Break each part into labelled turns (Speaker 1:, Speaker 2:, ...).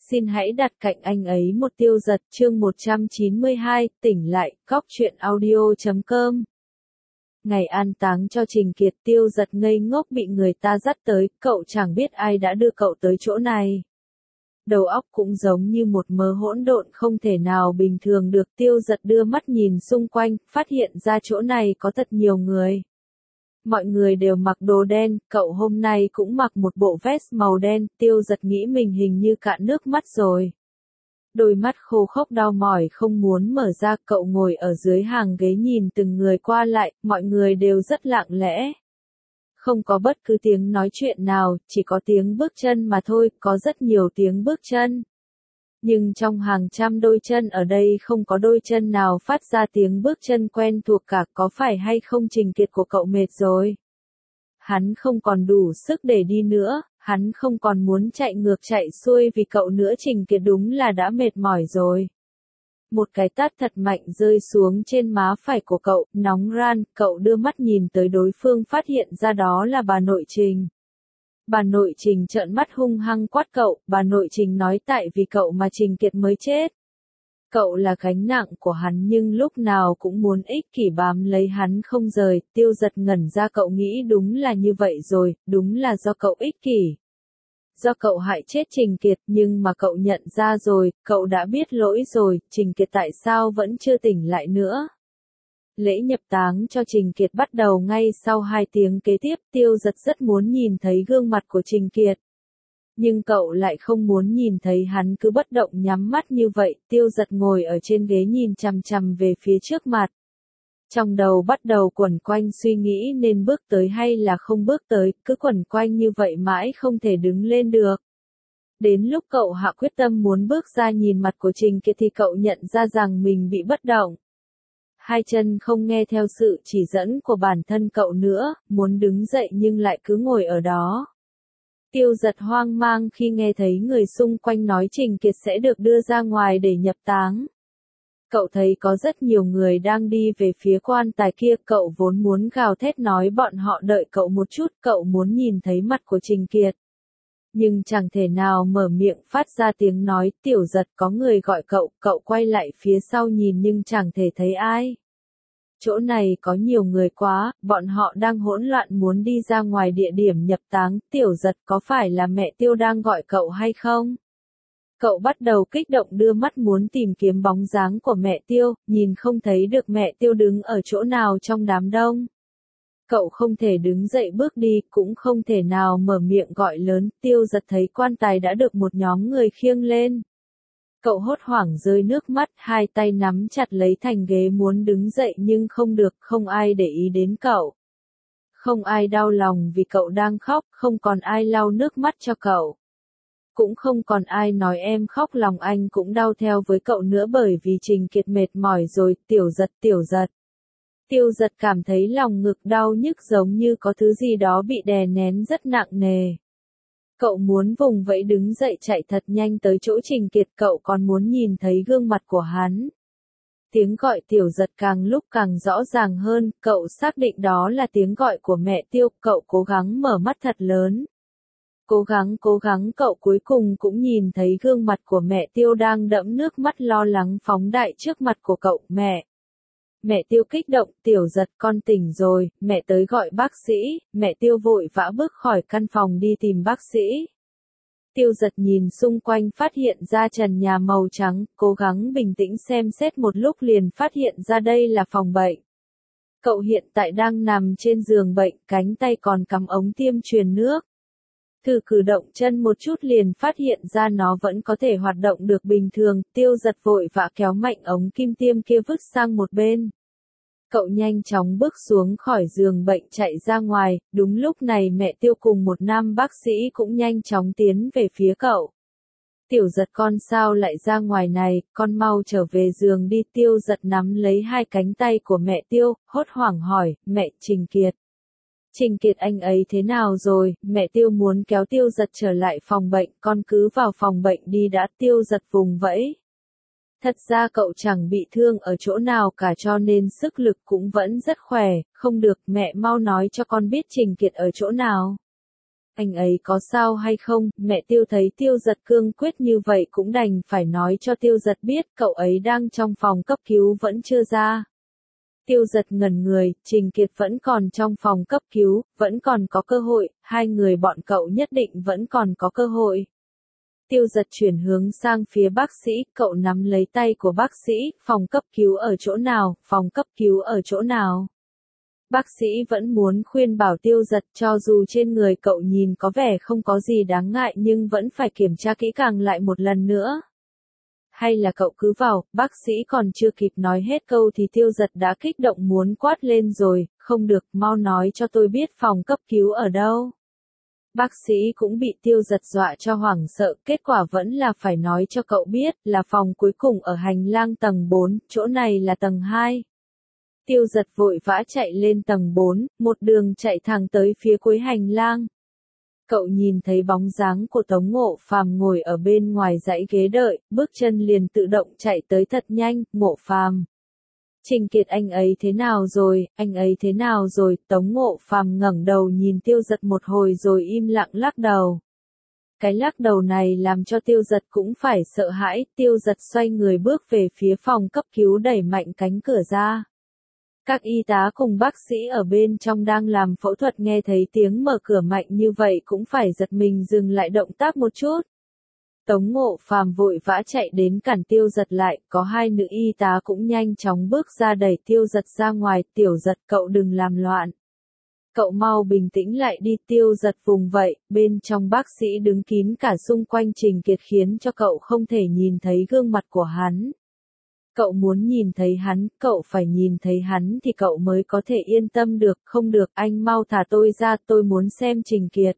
Speaker 1: xin hãy đặt cạnh anh ấy một Tiêu Dật chương 192, tỉnh lại, góc truyện audio.com. Ngày an táng cho Trình Kiệt, Tiêu Dật ngây ngốc bị người ta dắt tới, cậu chẳng biết ai đã đưa cậu tới chỗ này. Đầu óc cũng giống như một mớ hỗn độn không thể nào bình thường được. Tiêu Dật đưa mắt nhìn xung quanh, phát hiện ra chỗ này có thật nhiều người. Mọi người đều mặc đồ đen, cậu hôm nay cũng mặc một bộ vest màu đen. Tiêu Dật nghĩ mình hình như cạn nước mắt rồi. Đôi mắt khô khốc đau mỏi không muốn mở ra, cậu ngồi ở dưới hàng ghế nhìn từng người qua lại, mọi người đều rất lặng lẽ. Không có bất cứ tiếng nói chuyện nào, chỉ có tiếng bước chân mà thôi, có rất nhiều tiếng bước chân. Nhưng trong hàng trăm đôi chân ở đây không có đôi chân nào phát ra tiếng bước chân quen thuộc cả, có phải hay không Trình Kiệt của cậu mệt rồi? Hắn không còn đủ sức để đi nữa, hắn không còn muốn chạy ngược chạy xuôi vì cậu nữa. Trình Kiệt đúng là đã mệt mỏi rồi. Một cái tát thật mạnh rơi xuống trên má phải của cậu, nóng ran, cậu đưa mắt nhìn tới đối phương phát hiện ra đó là bà nội Trình. Bà nội Trình trợn mắt hung hăng quát cậu, bà nội Trình nói tại vì cậu mà Trình Kiệt mới chết. Cậu là gánh nặng của hắn nhưng lúc nào cũng muốn ích kỷ bám lấy hắn không rời. Tiêu Dật ngẩn ra, cậu nghĩ đúng là như vậy rồi, đúng là do cậu ích kỷ. Do cậu hại chết Trình Kiệt, nhưng mà cậu nhận ra rồi, cậu đã biết lỗi rồi, Trình Kiệt tại sao vẫn chưa tỉnh lại nữa. Lễ nhập táng cho Trình Kiệt bắt đầu ngay sau 2 tiếng kế tiếp. Tiêu Dật rất muốn nhìn thấy gương mặt của Trình Kiệt. Nhưng cậu lại không muốn nhìn thấy hắn cứ bất động nhắm mắt như vậy. Tiêu Dật ngồi ở trên ghế nhìn chằm chằm về phía trước mặt. Trong đầu bắt đầu quẩn quanh suy nghĩ nên bước tới hay là không bước tới, cứ quẩn quanh như vậy mãi không thể đứng lên được. Đến lúc cậu hạ quyết tâm muốn bước ra nhìn mặt của Trình Kiệt thì cậu nhận ra rằng mình bị bất động. 2 chân không nghe theo sự chỉ dẫn của bản thân cậu nữa, muốn đứng dậy nhưng lại cứ ngồi ở đó. Tiêu Dật hoang mang khi nghe thấy người xung quanh nói Trình Kiệt sẽ được đưa ra ngoài để nhập táng. Cậu thấy có rất nhiều người đang đi về phía quan tài kia, cậu vốn muốn gào thét nói bọn họ đợi cậu một chút, cậu muốn nhìn thấy mặt của Trình Kiệt. Nhưng chẳng thể nào mở miệng phát ra tiếng nói. Tiểu Dật, có người gọi cậu, cậu quay lại phía sau nhìn nhưng chẳng thể thấy ai. Chỗ này có nhiều người quá, bọn họ đang hỗn loạn muốn đi ra ngoài địa điểm nhập táng. Tiểu Dật, có phải là mẹ Tiêu đang gọi cậu hay không? Cậu bắt đầu kích động đưa mắt muốn tìm kiếm bóng dáng của mẹ Tiêu, nhìn không thấy được mẹ Tiêu đứng ở chỗ nào trong đám đông. Cậu không thể đứng dậy bước đi, cũng không thể nào mở miệng gọi lớn. Tiêu Dật thấy quan tài đã được một nhóm người khiêng lên. Cậu hốt hoảng rơi nước mắt, 2 tay nắm chặt lấy thành ghế muốn đứng dậy nhưng không được, không ai để ý đến cậu. Không ai đau lòng vì cậu đang khóc, không còn ai lau nước mắt cho cậu. Cũng không còn ai nói em khóc lòng anh cũng đau theo với cậu nữa bởi vì Trình Kiệt mệt mỏi rồi. Tiểu Dật, Tiểu Dật. Tiêu Dật cảm thấy lòng ngực đau nhức giống như có thứ gì đó bị đè nén rất nặng nề. Cậu muốn vùng vẫy đứng dậy chạy thật nhanh tới chỗ Trình Kiệt, cậu còn muốn nhìn thấy gương mặt của hắn. Tiếng gọi Tiểu Dật càng lúc càng rõ ràng hơn, cậu xác định đó là tiếng gọi của mẹ Tiêu, cậu cố gắng mở mắt thật lớn. Cố gắng cậu cuối cùng cũng nhìn thấy gương mặt của mẹ Tiêu đang đẫm nước mắt lo lắng phóng đại trước mặt của cậu. Mẹ! Mẹ Tiêu kích động, Tiểu Dật, con tỉnh rồi, mẹ tới gọi bác sĩ. Mẹ Tiêu vội vã bước khỏi căn phòng đi tìm bác sĩ. Tiêu Dật nhìn xung quanh phát hiện ra trần nhà màu trắng, cố gắng bình tĩnh xem xét một lúc liền phát hiện ra đây là phòng bệnh. Cậu hiện tại đang nằm trên giường bệnh, cánh tay còn cắm ống tiêm truyền nước. Thử cử động chân một chút liền phát hiện ra nó vẫn có thể hoạt động được bình thường. Tiêu Dật vội vã kéo mạnh ống kim tiêm kia vứt sang một bên. Cậu nhanh chóng bước xuống khỏi giường bệnh chạy ra ngoài. Đúng lúc này mẹ Tiêu cùng một nam bác sĩ cũng nhanh chóng tiến về phía cậu. Tiểu Dật, con sao lại ra ngoài này, con mau trở về giường đi. Tiêu Dật nắm lấy 2 cánh tay của mẹ Tiêu, hốt hoảng hỏi, mẹ, Trình Kiệt. Trình Kiệt anh ấy thế nào rồi? Mẹ Tiêu muốn kéo Tiêu Dật trở lại phòng bệnh, con cứ vào phòng bệnh đi đã. Tiêu Dật vùng vẫy. Thật ra cậu chẳng bị thương ở chỗ nào cả cho nên sức lực cũng vẫn rất khỏe. Không được, mẹ mau nói cho con biết Trình Kiệt ở chỗ nào. anh ấy có sao hay không, mẹ Tiêu thấy Tiêu Giật cương quyết như vậy cũng đành phải nói cho Tiêu Giật biết cậu ấy đang trong phòng cấp cứu vẫn chưa ra. Tiêu Giật ngẩn người, Trình Kiệt vẫn còn trong phòng cấp cứu, vẫn còn có cơ hội, hai người bọn cậu nhất định vẫn còn có cơ hội. Tiêu Giật chuyển hướng sang phía bác sĩ, cậu nắm lấy tay của bác sĩ, phòng cấp cứu ở chỗ nào, phòng cấp cứu ở chỗ nào. Bác sĩ vẫn muốn khuyên bảo Tiêu Giật cho dù trên người cậu nhìn có vẻ không có gì đáng ngại nhưng vẫn phải kiểm tra kỹ càng lại một lần nữa. Hay là cậu cứ vào, bác sĩ còn chưa kịp nói hết câu thì Tiêu Giật đã kích động muốn quát lên rồi, không được, mau nói cho tôi biết phòng cấp cứu ở đâu. Bác sĩ cũng bị Tiêu Giật dọa cho hoảng sợ, kết quả vẫn là phải nói cho cậu biết là phòng cuối cùng ở hành lang tầng 4, chỗ này là tầng 2. Tiêu Giật vội vã chạy lên tầng 4, một đường chạy thẳng tới phía cuối hành lang. Cậu nhìn thấy bóng dáng của Tống Ngộ Phàm ngồi ở bên ngoài dãy ghế đợi, bước chân liền tự động chạy tới thật nhanh, Ngộ Phàm. Trình Kiệt anh ấy thế nào rồi, anh ấy thế nào rồi, Tống Ngộ Phàm ngẩng đầu nhìn Tiêu Giật một hồi rồi im lặng lắc đầu. Cái lắc đầu này làm cho Tiêu Giật cũng phải sợ hãi, Tiêu Giật xoay người bước về phía phòng cấp cứu đẩy mạnh cánh cửa ra. Các y tá cùng bác sĩ ở bên trong đang làm phẫu thuật nghe thấy tiếng mở cửa mạnh như vậy cũng phải giật mình dừng lại động tác một chút. Tống Ngộ Phàm vội vã chạy đến cản Tiêu Giật lại, có hai nữ y tá cũng nhanh chóng bước ra đẩy Tiêu Giật ra ngoài, Tiểu Giật cậu đừng làm loạn. Cậu mau bình tĩnh lại đi, Tiêu Giật vùng vậy, bên trong bác sĩ đứng kín cả xung quanh Trình Kiệt khiến cho cậu không thể nhìn thấy gương mặt của hắn. Cậu muốn nhìn thấy hắn, cậu phải nhìn thấy hắn thì cậu mới có thể yên tâm được, không được, anh mau thả tôi ra, tôi muốn xem Trình Kiệt.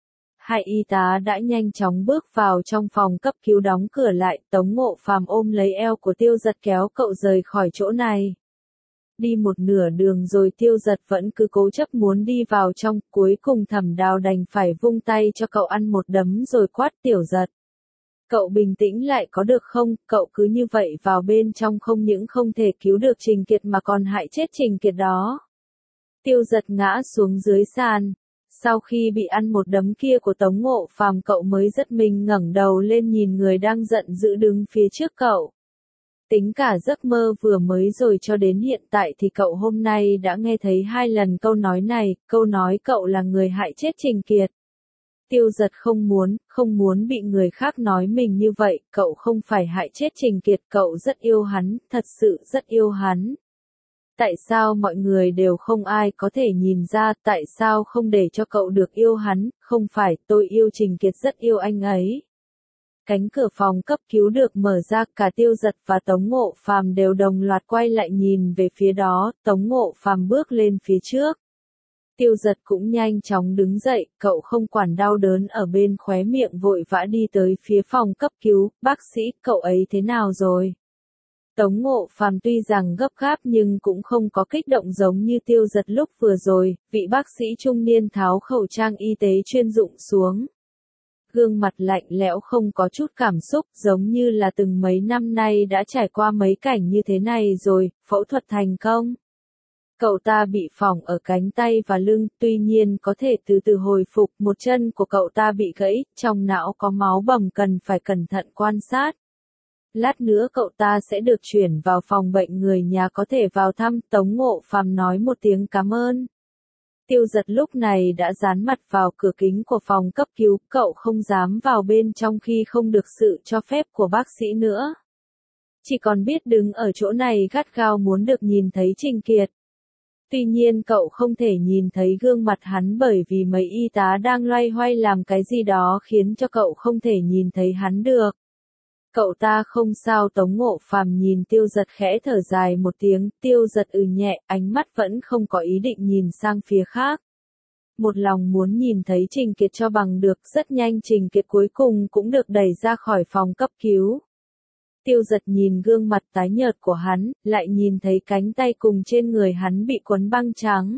Speaker 1: Hai y tá đã nhanh chóng bước vào trong phòng cấp cứu đóng cửa lại, Tống Ngộ Phàm ôm lấy eo của Tiêu Giật kéo cậu rời khỏi chỗ này. Đi một nửa đường rồi Tiêu Giật vẫn cứ cố chấp muốn đi vào trong, cuối cùng Thẩm Đào đành phải vung tay cho cậu ăn một đấm rồi quát Tiểu Giật. Cậu bình tĩnh lại có được không, cậu cứ như vậy vào bên trong không những không thể cứu được Trình Kiệt mà còn hại chết Trình Kiệt đó. Tiêu Giật ngã xuống dưới sàn. Sau khi bị ăn một đấm kia của Tống Ngộ Phàm cậu mới giật mình ngẩng đầu lên nhìn người đang giận dữ đứng phía trước cậu. Tính cả giấc mơ vừa mới rồi cho đến hiện tại thì cậu hôm nay đã nghe thấy 2 lần câu nói này, câu nói cậu là người hại chết Trình Kiệt. Tiêu Giật không muốn bị người khác nói mình như vậy, cậu không phải hại chết Trình Kiệt, cậu rất yêu hắn, thật sự rất yêu hắn. Tại sao mọi người đều không ai có thể nhìn ra, tại sao không để cho cậu được yêu hắn, không phải, tôi yêu Trình Kiệt rất yêu anh ấy. Cánh cửa phòng cấp cứu được mở ra, cả Tiêu Giật và Tống Ngộ Phàm đều đồng loạt quay lại nhìn về phía đó, Tống Ngộ Phàm bước lên phía trước. Tiêu Giật cũng nhanh chóng đứng dậy, cậu không quản đau đớn ở bên khóe miệng vội vã đi tới phía phòng cấp cứu, bác sĩ, cậu ấy thế nào rồi? Tống Ngộ Phàm tuy rằng gấp gáp nhưng cũng không có kích động giống như Tiêu Giật lúc vừa rồi, vị bác sĩ trung niên tháo khẩu trang y tế chuyên dụng xuống. Gương mặt lạnh lẽo không có chút cảm xúc giống như là từng mấy năm nay đã trải qua mấy cảnh như thế này rồi, phẫu thuật thành công. Cậu ta bị phỏng ở cánh tay và lưng, tuy nhiên có thể từ từ hồi phục, một chân của cậu ta bị gãy, trong não có máu bầm cần phải cẩn thận quan sát. Lát nữa cậu ta sẽ được chuyển vào phòng bệnh người nhà có thể vào thăm, Tống Ngộ Phàm nói một tiếng cảm ơn. Tiêu Giật lúc này đã dán mặt vào cửa kính của phòng cấp cứu, cậu không dám vào bên trong khi không được sự cho phép của bác sĩ nữa. Chỉ còn biết đứng ở chỗ này gắt gao muốn được nhìn thấy Trình Kiệt. Tuy nhiên cậu không thể nhìn thấy gương mặt hắn bởi vì mấy y tá đang loay hoay làm cái gì đó khiến cho cậu không thể nhìn thấy hắn được. Cậu ta không sao, Tống Ngộ Phàm nhìn Tiêu Giật khẽ thở dài một tiếng, Tiêu Giật nhẹ, ánh mắt vẫn không có ý định nhìn sang phía khác. Một lòng muốn nhìn thấy Trình Kiệt cho bằng được, rất nhanh Trình Kiệt cuối cùng cũng được đẩy ra khỏi phòng cấp cứu. Tiêu Giật nhìn gương mặt tái nhợt của hắn, lại nhìn thấy cánh tay cùng trên người hắn bị quấn băng trắng.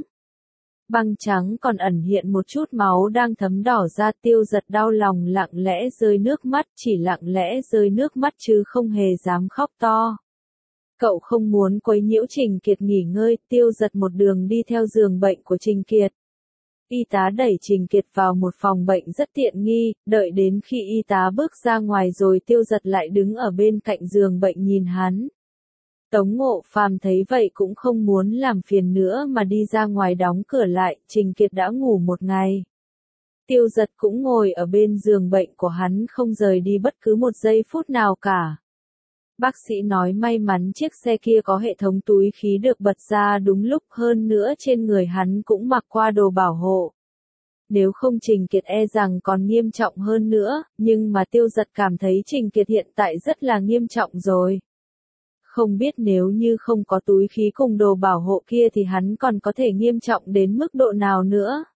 Speaker 1: Băng trắng còn ẩn hiện một chút máu đang thấm đỏ ra, Tiêu Giật đau lòng lặng lẽ rơi nước mắt, chỉ lặng lẽ rơi nước mắt chứ không hề dám khóc to. Cậu không muốn quấy nhiễu Trình Kiệt nghỉ ngơi, Tiêu Giật một đường đi theo giường bệnh của Trình Kiệt. Y tá đẩy Trình Kiệt vào một phòng bệnh rất tiện nghi, đợi đến khi y tá bước ra ngoài rồi Tiêu Giật lại đứng ở bên cạnh giường bệnh nhìn hắn. Tống Ngộ Phàm thấy vậy cũng không muốn làm phiền nữa mà đi ra ngoài đóng cửa lại, Trình Kiệt đã ngủ một ngày. Tiêu Giật cũng ngồi ở bên giường bệnh của hắn không rời đi bất cứ một giây phút nào cả. Bác sĩ nói may mắn chiếc xe kia có hệ thống túi khí được bật ra đúng lúc, hơn nữa trên người hắn cũng mặc qua đồ bảo hộ. Nếu không Trình Kiệt e rằng còn nghiêm trọng hơn nữa, nhưng mà Tiêu Giật cảm thấy Trình Kiệt hiện tại rất là nghiêm trọng rồi. Không biết nếu như không có túi khí cùng đồ bảo hộ kia thì hắn còn có thể nghiêm trọng đến mức độ nào nữa.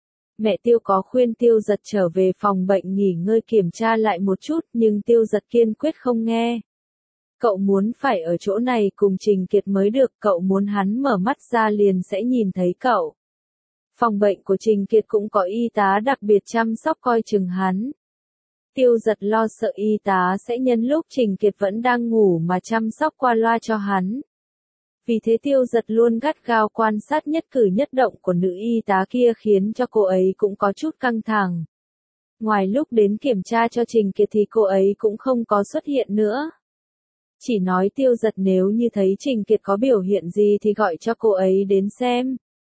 Speaker 1: Mẹ Tiêu có khuyên Tiêu Giật trở về phòng bệnh nghỉ ngơi kiểm tra lại một chút nhưng Tiêu Giật kiên quyết không nghe. Cậu muốn phải ở chỗ này cùng Trình Kiệt mới được, cậu muốn hắn mở mắt ra liền sẽ nhìn thấy cậu. Phòng bệnh của Trình Kiệt cũng có y tá đặc biệt chăm sóc coi chừng hắn. Tiêu Giật lo sợ y tá sẽ nhân lúc Trình Kiệt vẫn đang ngủ mà chăm sóc qua loa cho hắn. Vì thế Tiêu Giật luôn gắt gao quan sát nhất cử nhất động của nữ y tá kia khiến cho cô ấy cũng có chút căng thẳng. Ngoài lúc đến kiểm tra cho Trình Kiệt thì cô ấy cũng không có xuất hiện nữa. Chỉ nói Tiêu Giật nếu như thấy Trình Kiệt có biểu hiện gì thì gọi cho cô ấy đến xem.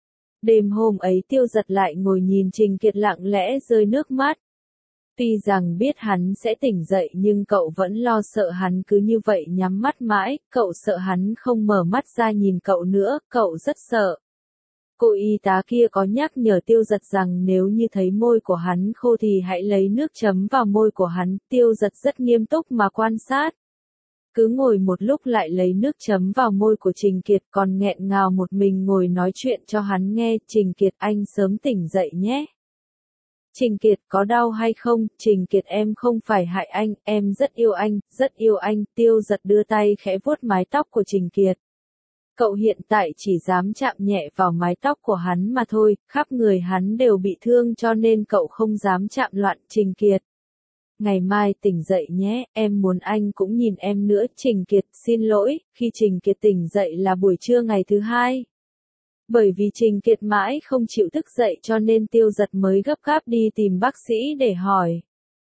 Speaker 1: Đêm hôm ấy Tiêu Giật lại ngồi nhìn Trình Kiệt lặng lẽ rơi nước mắt. Tuy rằng biết hắn sẽ tỉnh dậy nhưng cậu vẫn lo sợ hắn cứ như vậy nhắm mắt mãi, cậu sợ hắn không mở mắt ra nhìn cậu nữa, cậu rất sợ. Cô y tá kia có nhắc nhở Tiêu Giật rằng nếu như thấy môi của hắn khô thì hãy lấy nước chấm vào môi của hắn, Tiêu Giật rất nghiêm túc mà quan sát. Cứ ngồi một lúc lại lấy nước chấm vào môi của Trình Kiệt còn nghẹn ngào một mình ngồi nói chuyện cho hắn nghe, Trình Kiệt anh sớm tỉnh dậy nhé. Trình Kiệt có đau hay không? Trình Kiệt em không phải hại anh, em rất yêu anh, Tiêu Giật đưa tay khẽ vuốt mái tóc của Trình Kiệt. Cậu hiện tại chỉ dám chạm nhẹ vào mái tóc của hắn mà thôi, khắp người hắn đều bị thương cho nên cậu không dám chạm loạn. Trình Kiệt. Ngày mai tỉnh dậy nhé, em muốn anh cũng nhìn em nữa. Trình Kiệt, xin lỗi, khi Trình Kiệt tỉnh dậy là buổi trưa ngày thứ hai. Bởi vì Trình Kiệt mãi không chịu thức dậy cho nên Tiêu Giật mới gấp gáp đi tìm bác sĩ để hỏi.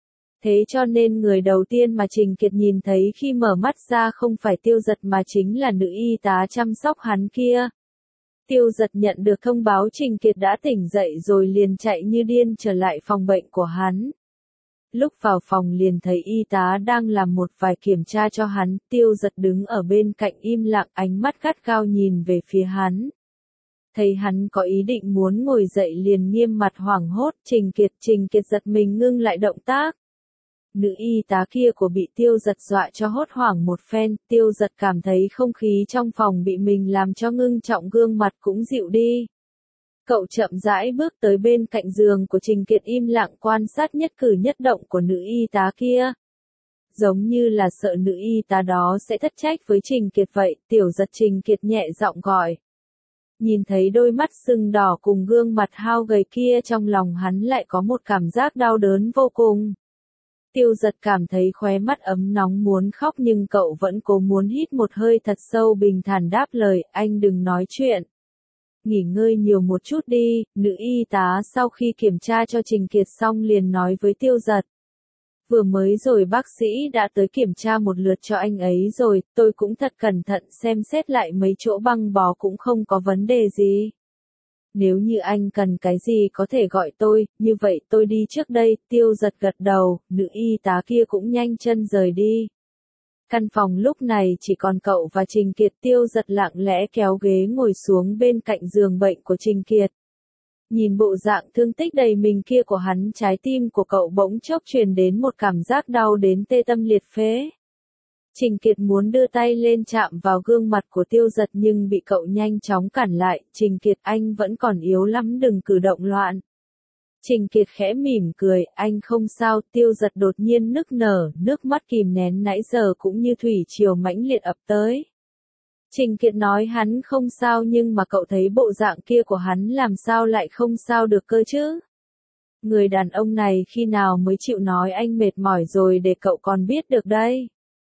Speaker 1: Thế cho nên người đầu tiên mà Trình Kiệt nhìn thấy khi mở mắt ra không phải Tiêu Giật mà chính là nữ y tá chăm sóc hắn kia. Tiêu Giật nhận được thông báo Trình Kiệt đã tỉnh dậy rồi liền chạy như điên trở lại phòng bệnh của hắn. Lúc vào phòng liền thấy y tá đang làm một vài kiểm tra cho hắn, Tiêu Giật đứng ở bên cạnh im lặng, ánh mắt gắt gao nhìn về phía hắn. Thấy hắn có ý định muốn ngồi dậy liền nghiêm mặt hoảng hốt, Trình Kiệt giật mình ngưng lại động tác. Nữ y tá kia của bị Tiêu Giật dọa cho hốt hoảng một phen, Tiêu Giật cảm thấy không khí trong phòng bị mình làm cho ngưng trọng, gương mặt cũng dịu đi. Cậu chậm rãi bước tới bên cạnh giường của Trình Kiệt im lặng quan sát nhất cử nhất động của nữ y tá kia. Giống như là sợ nữ y tá đó sẽ thất trách với Trình Kiệt vậy, Tiểu Giật. Trình Kiệt nhẹ giọng gọi. Nhìn thấy đôi mắt sưng đỏ cùng gương mặt hao gầy kia trong lòng hắn lại có một cảm giác đau đớn vô cùng. Tiêu Giật cảm thấy khóe mắt ấm nóng muốn khóc nhưng cậu vẫn cố muốn hít một hơi thật sâu, bình thản đáp lời, anh đừng nói chuyện. Nghỉ ngơi nhiều một chút đi. Nữ y tá sau khi kiểm tra cho Trình Kiệt xong liền nói với Tiêu Giật. Vừa mới rồi bác sĩ đã tới kiểm tra một lượt cho anh ấy rồi, tôi cũng thật cẩn thận xem xét lại mấy chỗ băng bó cũng không có vấn đề gì. Nếu như anh cần cái gì có thể gọi tôi, như vậy tôi đi trước đây. Tiêu Giật gật đầu, nữ y tá kia cũng nhanh chân rời đi. Căn phòng lúc này chỉ còn cậu và Trình Kiệt. Tiêu Giật lặng lẽ kéo ghế ngồi xuống bên cạnh giường bệnh của Trình Kiệt. Nhìn bộ dạng thương tích đầy mình kia của hắn, trái tim của cậu bỗng chốc truyền đến một cảm giác đau đến tê tâm liệt phế. Trình Kiệt muốn đưa tay lên chạm vào gương mặt của Tiêu Giật nhưng bị cậu nhanh chóng cản lại. Trình Kiệt, anh vẫn còn yếu lắm, đừng cử động loạn. Trình Kiệt khẽ mỉm cười, anh không sao. Tiêu Giật đột nhiên nức nở, nước mắt kìm nén nãy giờ cũng như thủy triều mãnh liệt ập tới. Trình Kiệt nói hắn không sao nhưng mà cậu thấy bộ dạng kia của hắn làm sao lại không sao được cơ chứ? Người đàn ông này khi nào mới chịu nói anh mệt mỏi rồi để cậu còn biết được đây?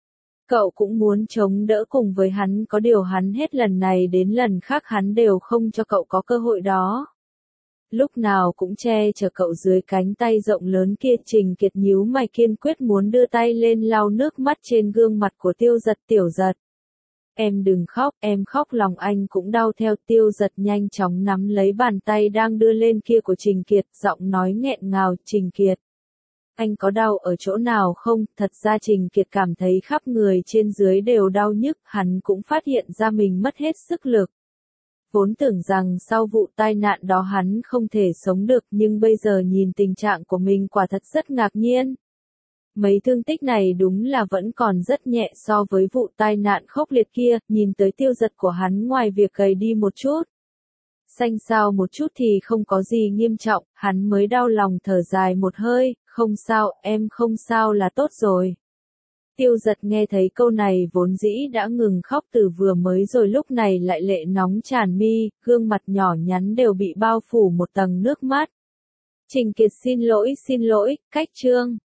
Speaker 1: Cậu cũng muốn chống đỡ cùng với hắn, có điều hắn hết lần này đến lần khác hắn đều không cho cậu có cơ hội đó. lúc nào cũng che chở cậu dưới cánh tay rộng lớn kia. Trình Kiệt nhíu mày kiên quyết muốn đưa tay lên lau nước mắt trên gương mặt của Tiêu Giật. Tiểu Giật, em đừng khóc, em khóc lòng anh cũng đau theo. Tiêu Giật nhanh chóng nắm lấy bàn tay đang đưa lên kia của Trình Kiệt, giọng nói nghẹn ngào. Trình Kiệt, anh có đau ở chỗ nào không? Thật ra Trình Kiệt cảm thấy khắp người trên dưới đều đau nhức, hắn cũng phát hiện ra mình mất hết sức lực. Vốn tưởng rằng sau vụ tai nạn đó hắn không thể sống được, nhưng bây giờ nhìn tình trạng của mình quả thật rất ngạc nhiên. Mấy thương tích này đúng là vẫn còn rất nhẹ so với vụ tai nạn khốc liệt kia. Nhìn tới Tiêu Giật của hắn, ngoài việc gầy đi một chút, xanh xao một chút thì không có gì nghiêm trọng, hắn mới đau lòng thở dài một hơi. Không sao, em không sao là tốt rồi. Tiêu Giật nghe thấy câu này vốn dĩ đã ngừng khóc từ vừa mới rồi lúc này lại lệ nóng tràn mi, gương mặt nhỏ nhắn đều bị bao phủ một tầng nước mắt. Trình Kiệt xin lỗi, cách chương.